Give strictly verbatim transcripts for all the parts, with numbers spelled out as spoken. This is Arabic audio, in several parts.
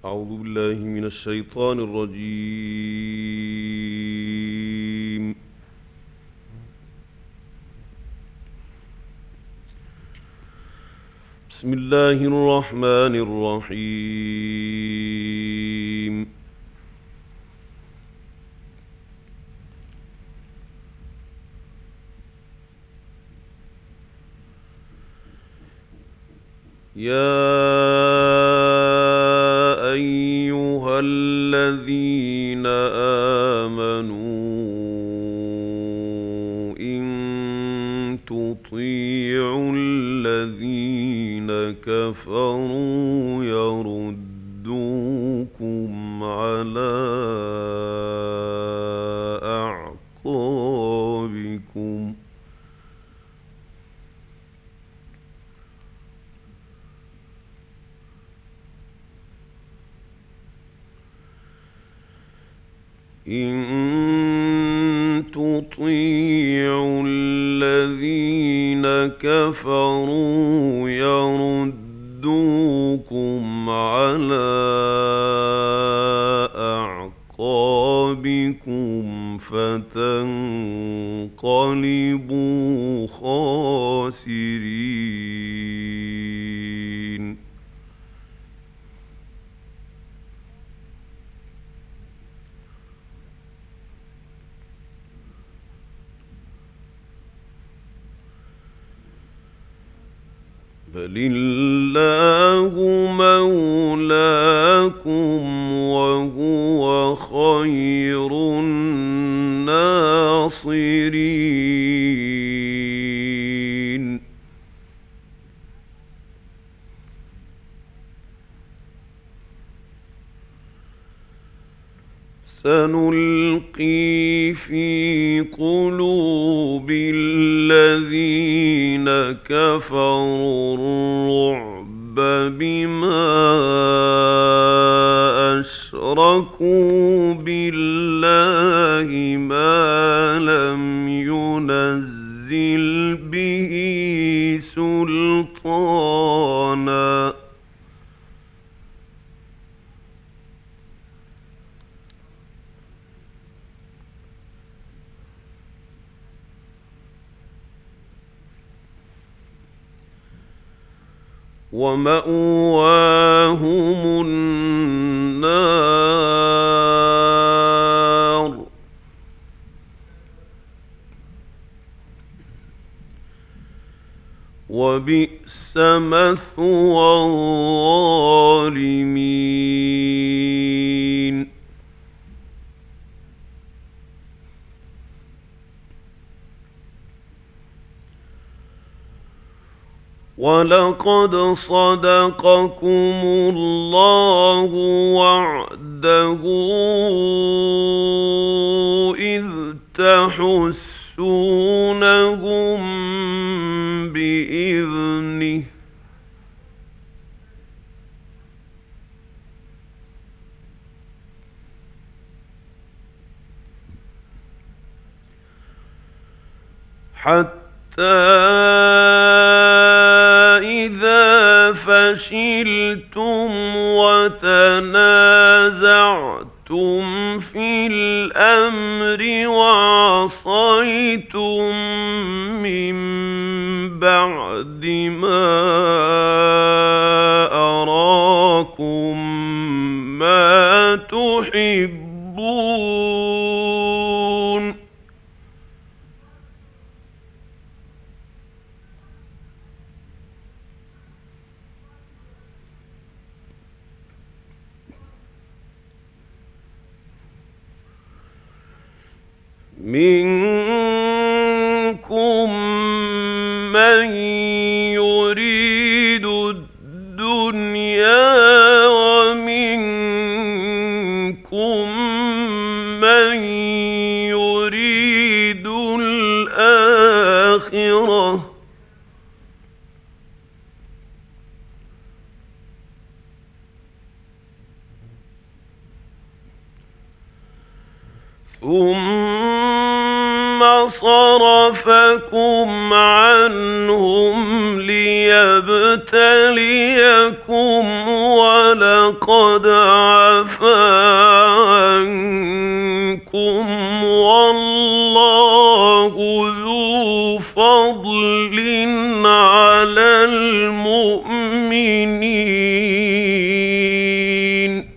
أعوذ بالله من الشيطان الرجيم. بسم الله الرحمن الرحيم. يا أيها الذين آمنوا إن تطيعوا الذين كفروا يردوكم على أعقابكم إن تطيعوا الذين كفروا يردوكم على أعقابكم فتنقلبوا خاسرين. بل الله مولاكم وهو خير الناصرين. سنلقي في قلوب الذين كفروا الرعب بما أشركوا بالله ما لم ينزل به سلطانا ومأواهم النار وبئس مثوى الظالمين. وَلَقَدْ صَدَقَكُمُ اللَّهُ وَعْدَهُ إِذْ تَحُسُّونَهُم بِإِذْنِهِ حَتَّى إِذَا فَشِلْتُمْ وَتَنَازَعْتُمْ فِي الْأَمْرِ وَعَصَيْتُم مِّن بَعْدِ مَا أَرَاكُم مَّا تُحِبُّونَ مِنكُم مَّن يُرِيدُ الدُّنْيَا وَمِنكُم مَّن يُرِيدُ الْآخِرَةَ ثُمَّ صَرَفَكُمْ عَنْهُمْ لِيَبْتَلِيَكُمْ وَلَقَدْ عَفَا عَنكُمْ وَاللَّهُ ذُو فَضْلٍ عَلَى الْمُؤْمِنِينَ.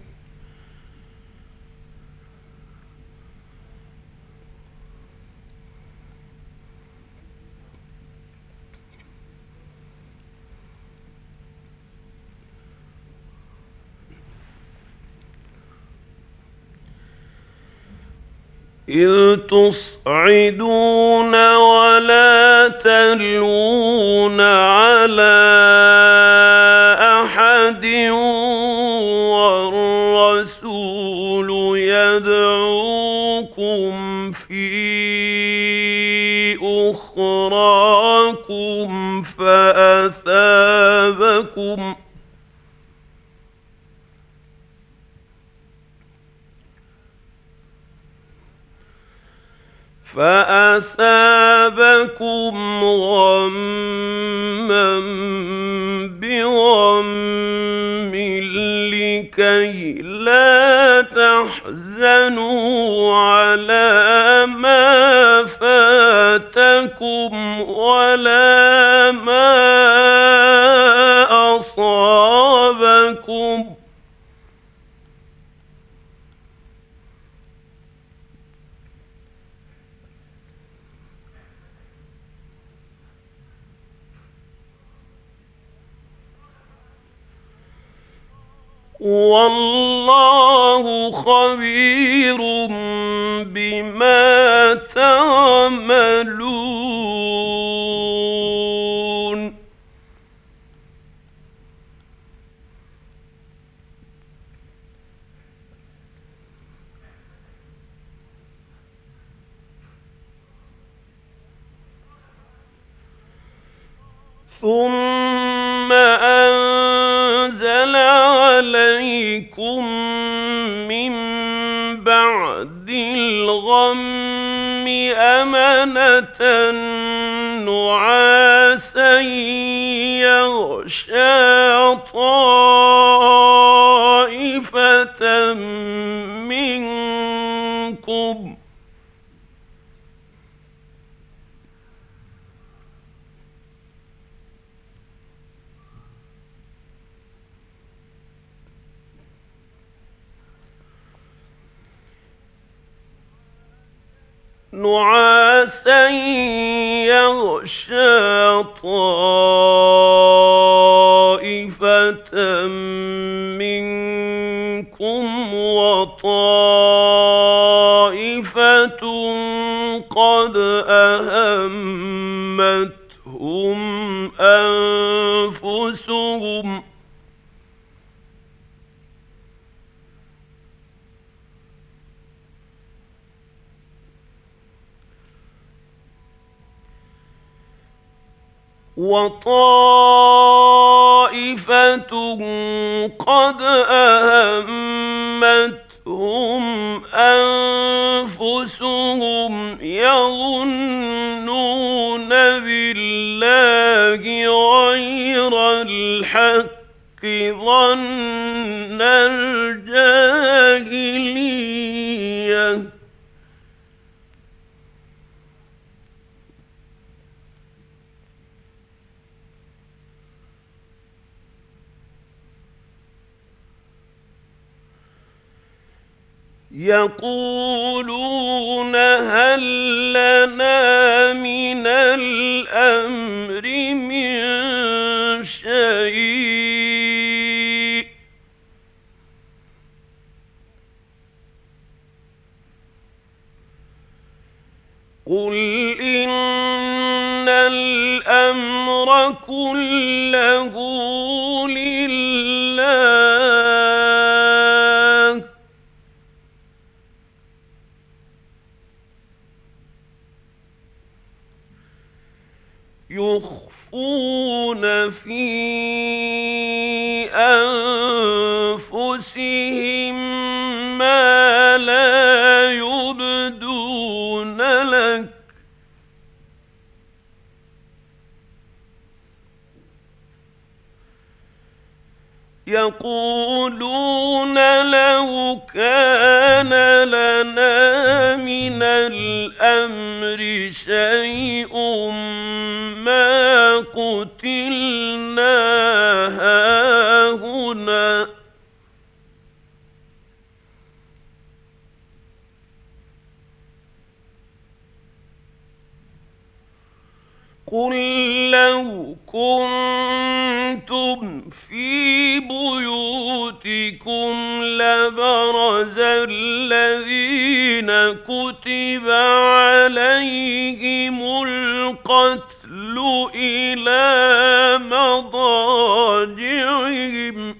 إِذْ تُصْعِدُونَ وَلَا تَلْوُونَ عَلَىٰ أَحَدٍ وَالرَّسُولُ يَدْعُوكُمْ فِي أُخْرَاكُمْ فَأَثَابَكُمْ فَأَثَابَكُمْ غَمًّا بِغَمٍّ لِّكَيْ لَا تَحْزَنُوا عَلَىٰ مَا فَاتَكُمْ وَلَا مَا أَصَابَكُمْ ۗ وَاللَّهُ خَبِيرٌ بِمَا تَعْمَلُونَ. ثُمَّ أَنزَلَ عَلَيْكُم مِّن بَعْدِ الْغَمِّ أَمَنَةً نُّعَاسًا يَغْشَىٰ طَائِفَةً مِّنكُمْ ۖ نُعَاسًا يَغْشَىٰ طَائِفَةً مِّنكُمْ وَطَائِفَةٌ قَدْ أَهَمَّتْهُمْ أَنفُسُهُمْ ۖ وَطَائِفَةٌ قَدْ أَهَمَّتْهُمْ أَنفُسُهُمْ يَظُنُّونَ بِاللَّهِ غَيْرَ الْحَقِّ ظَنَّ الْجَاهِلِيَّةِ، يَقُولُونَ هَل لَّنَا مِنَ الْأَمْرِ مِن شَيْءٍ ۗ قُلْ إِنَّ الْأَمْرَ كُلَّهُ لِلَّهِ، يُخْفُونَ فِي أَنفُسِهِم مَّا لَا يُبْدُونَ لَكَ ۖ يقولون لو كان لنا من الأمر شيء ما قتلنا هاهنا قل لو كنتم في بيوتكم لبرز الذين كتب عليهم القتل إلى مضاجعهم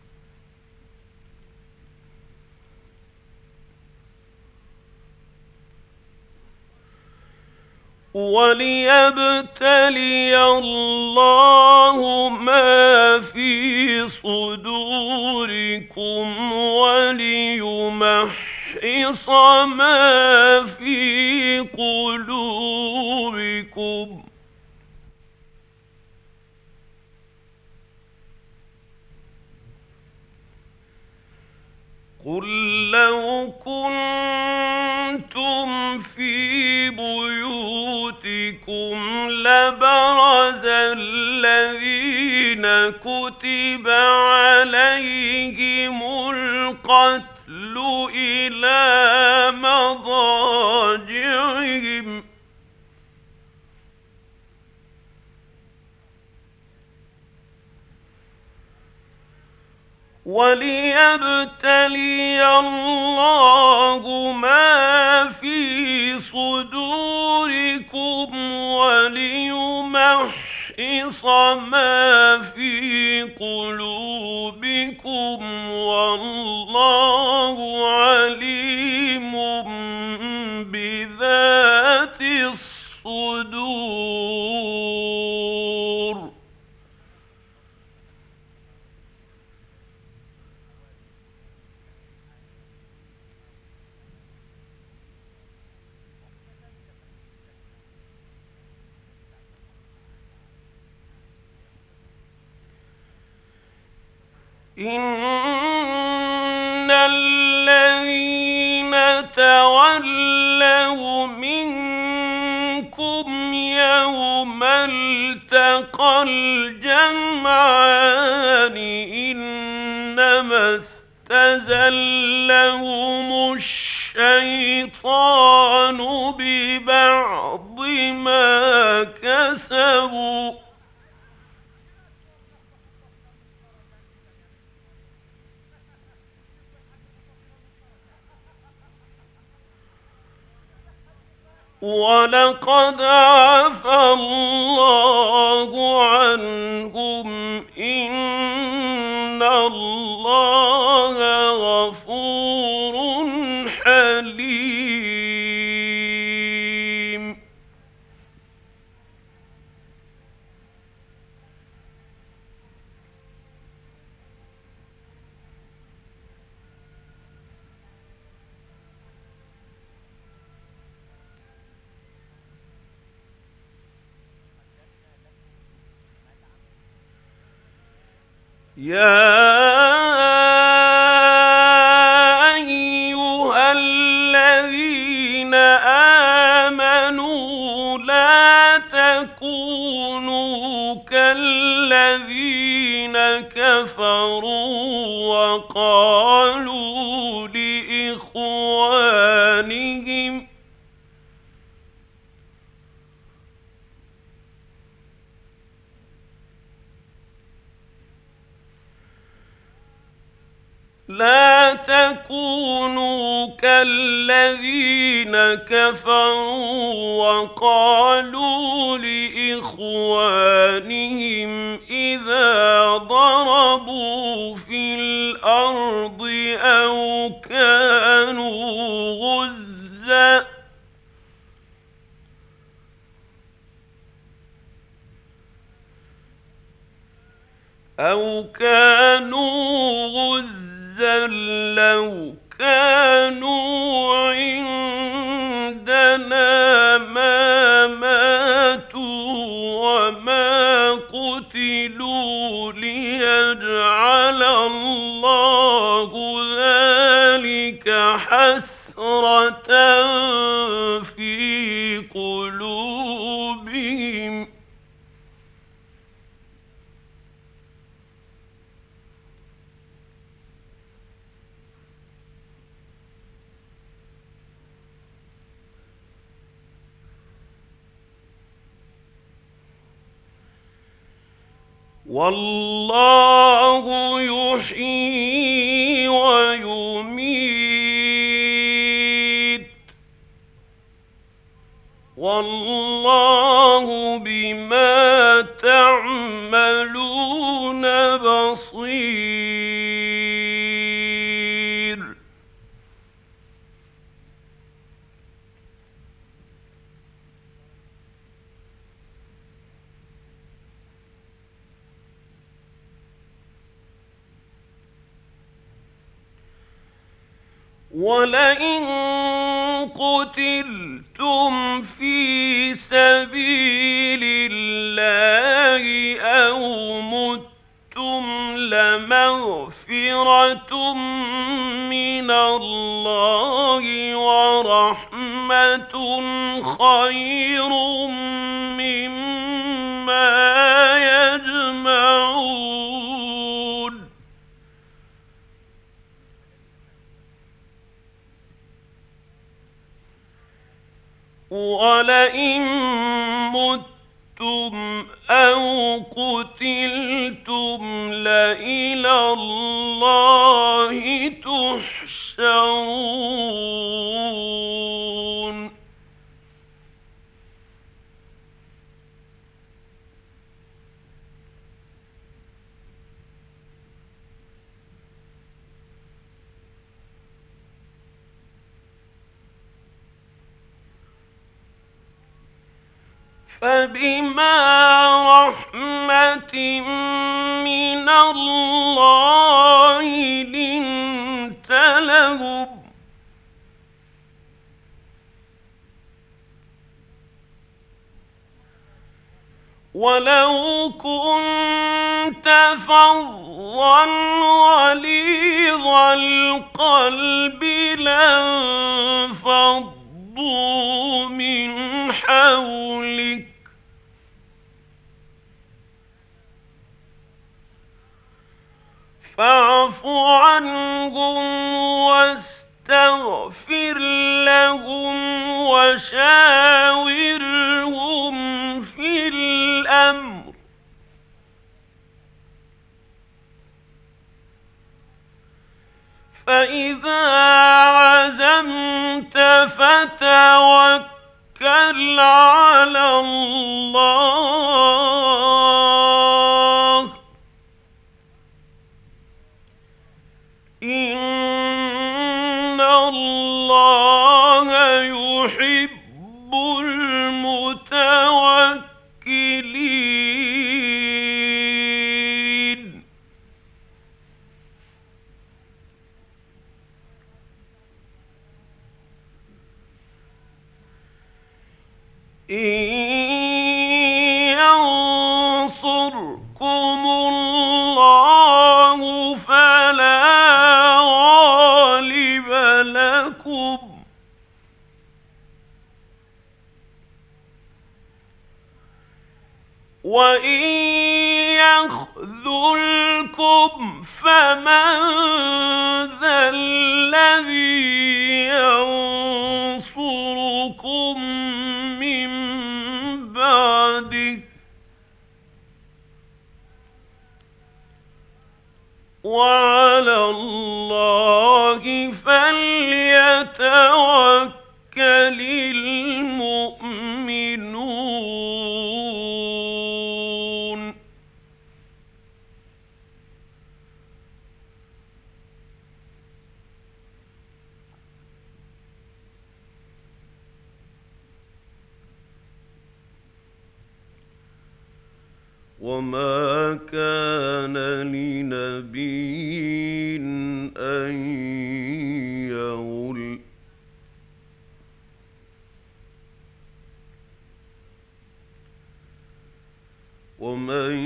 وليبتلي الله ما في صدوركم وليمحص ما في قلوبكم قل لو كنتم في بيوتكم لبرز الذين كتب عليهم القتل إلى مضاجعهم وليبتلي الله ما في صدوركم وليمحص ما في قلوبكم والله عليم بذات الصدور إن الذين تولوا منكم يوم التقى الجمعان إنما استزلهم الشيطان ببعض ما كسبوا ولقد عفا الله عنهم إن الله غفور حليم يا أيها الذين آمنوا لا تكونوا كالذين كفروا وقالوا لإخوانهم لا تكونوا كالذين كفروا وقالوا لإخوانهم إذا ضربوا في الأرض أو كانوا غزاً أو كانوا غزاً لو كانوا عندنا ما ماتوا وما قتلوا ليجعل حسرة في قلوبهم والله يحيي ويميت والله بما تعملون بصير. ولئن قتلتم في سبيل الله أو متم لمغفرة من الله ورحمة خير مما يجمعون. ولئن متم أو قتلتم لإلى الله تحشرون. فبما رحمة من الله لنت لهم ولو كنت فظا غليظ القلب لانفضوا من حولك فاعف عنهم واستغفر لهم وشاورهم في الأمر فإذا عزمت فتوكل على الله إن الله يحب المتوكلين. إن ينصركم الله فلا غالب لكم وإن يخذلكم فمن ذا الذي ينصركم من بعده وعلى الله فليتوكل المؤمنون. وما كان لنبي أن يغل ومن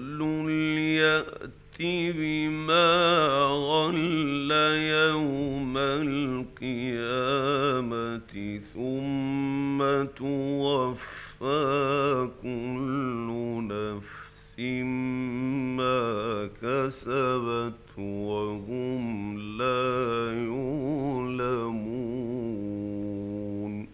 يغل يأت بما غل يوم وهم لا يعلمون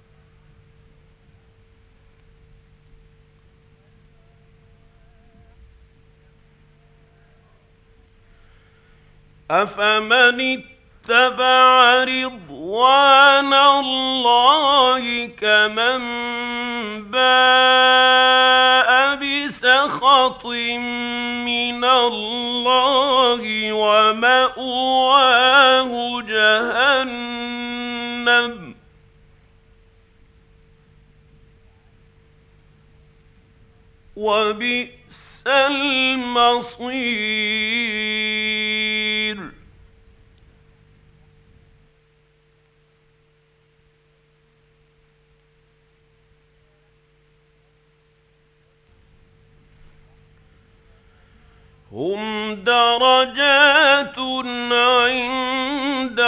أفمن اتبع رضوان الله كمن باء بسخط من الله ومأواه جهنم وبئس المصير هم درجات عند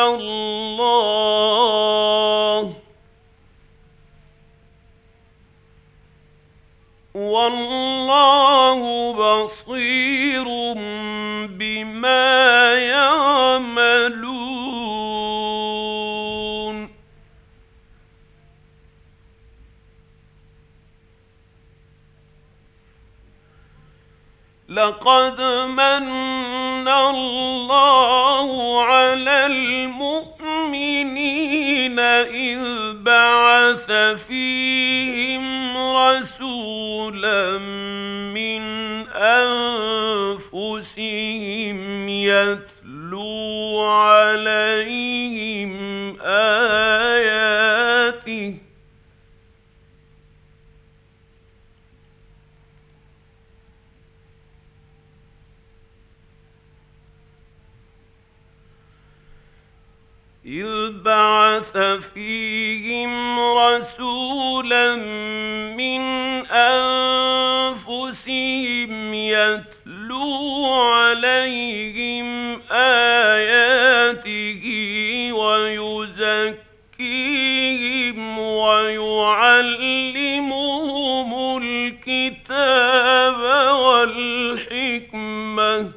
الله والله بصير بما يعملون لقد من الله على المؤمنين إذ بعث فيهم رسولا من أنفسهم يتلو عليهم آياته إذ بعث فيهم رسولا من أنفسهم يتلو عليهم آياته ويزكيهم ويعلمهم الكتاب والحكمة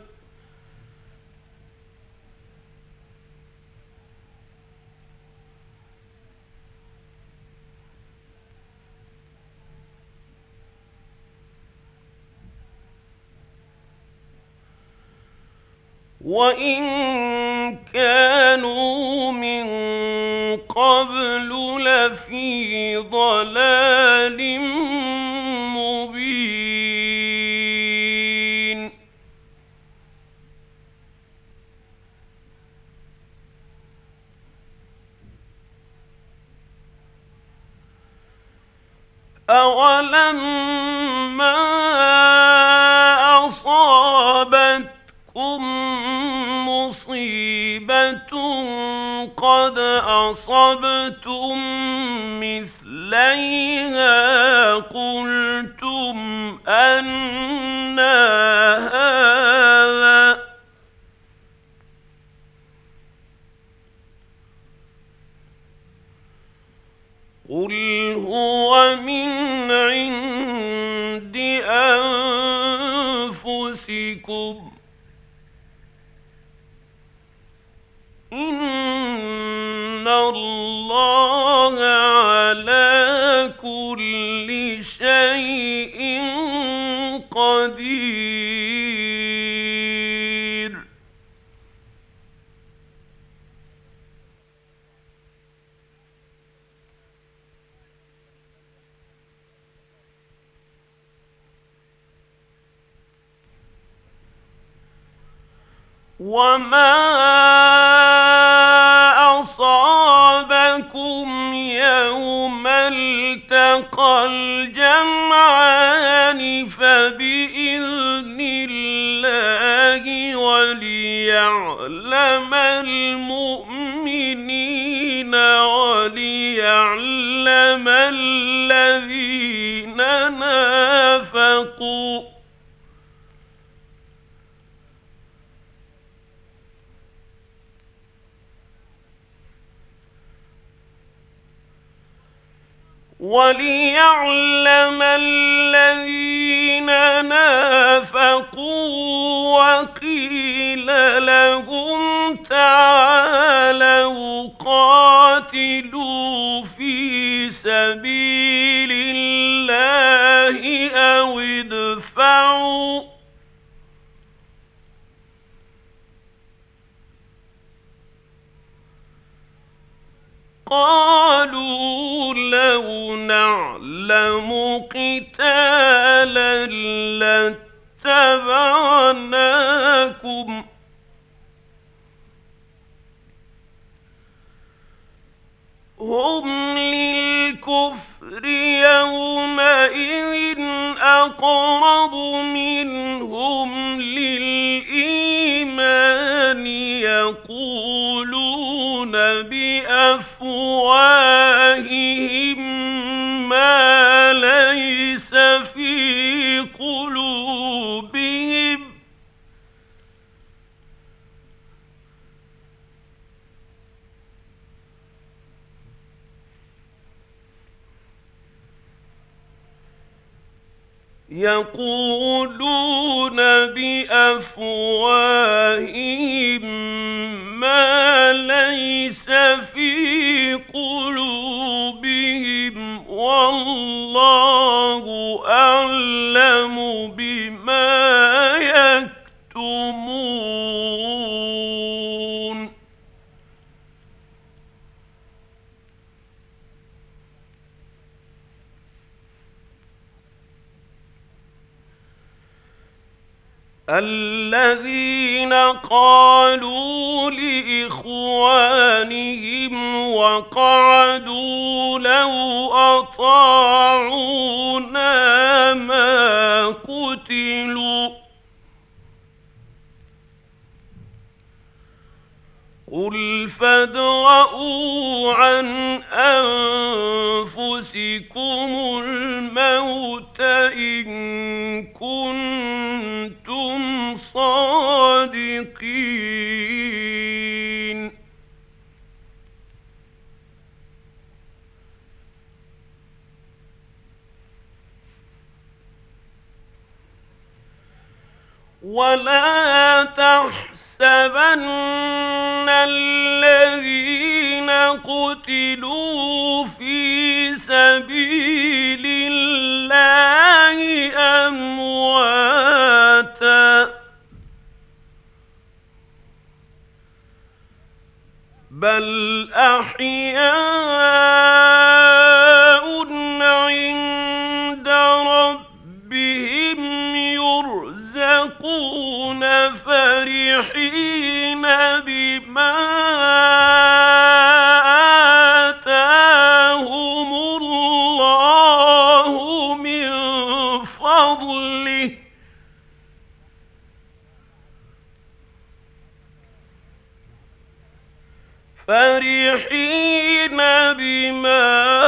وإن كانوا من قبل لفي ضلال مبين أولما أصابتكم مصيبة قد أصبتم مثليها قلتم أنى هذا قل هو من عند أنفسكم إن الله على كل شيء قدير وما أصابكم يوم التقى الجمعان فبإذن الله وليعلم المؤمنين وليعلم الذين نافقوا وليعلم الذين نافقوا وقيل لهم تعالوا قاتلوا في سبيل الله أو ادفعوا قالوا لو نعلم قتالا لاتبعناكم هم للكفر يومئذ أقرب منهم للإيمان يقولون بأفواههم ما ليس في قلوبهم يقولون بأفواههم ما ليس في قلوبهم والله أعلم بما يكتمون. الذين قالوا لإخوانهم وقعدوا لو أطاعونا ما قتلوا قل فادرءوا عن أنفسكم الموت إن كنتم صادقين. ولا تحسبن الذين قتلوا في سبيل الله أمواتا بل أحياء عند ربهم يرزقون فرحين بما آتاهم الله من فضله فرحين بما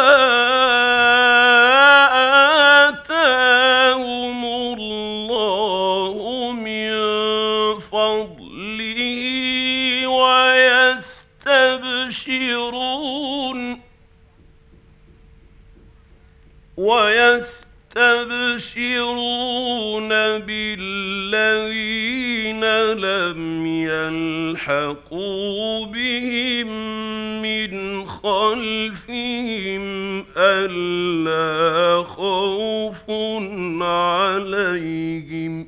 آتاهم الله من فضله ويستبشرون ويستبشرون بالذين لم يلحقوا بهم من خلفهم ألا خوف عليهم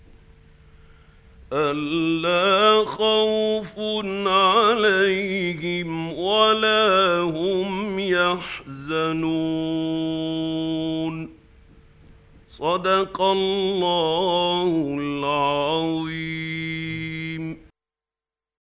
ألا خوف عليهم ولا هم يحزنون. صدق الله العظيم.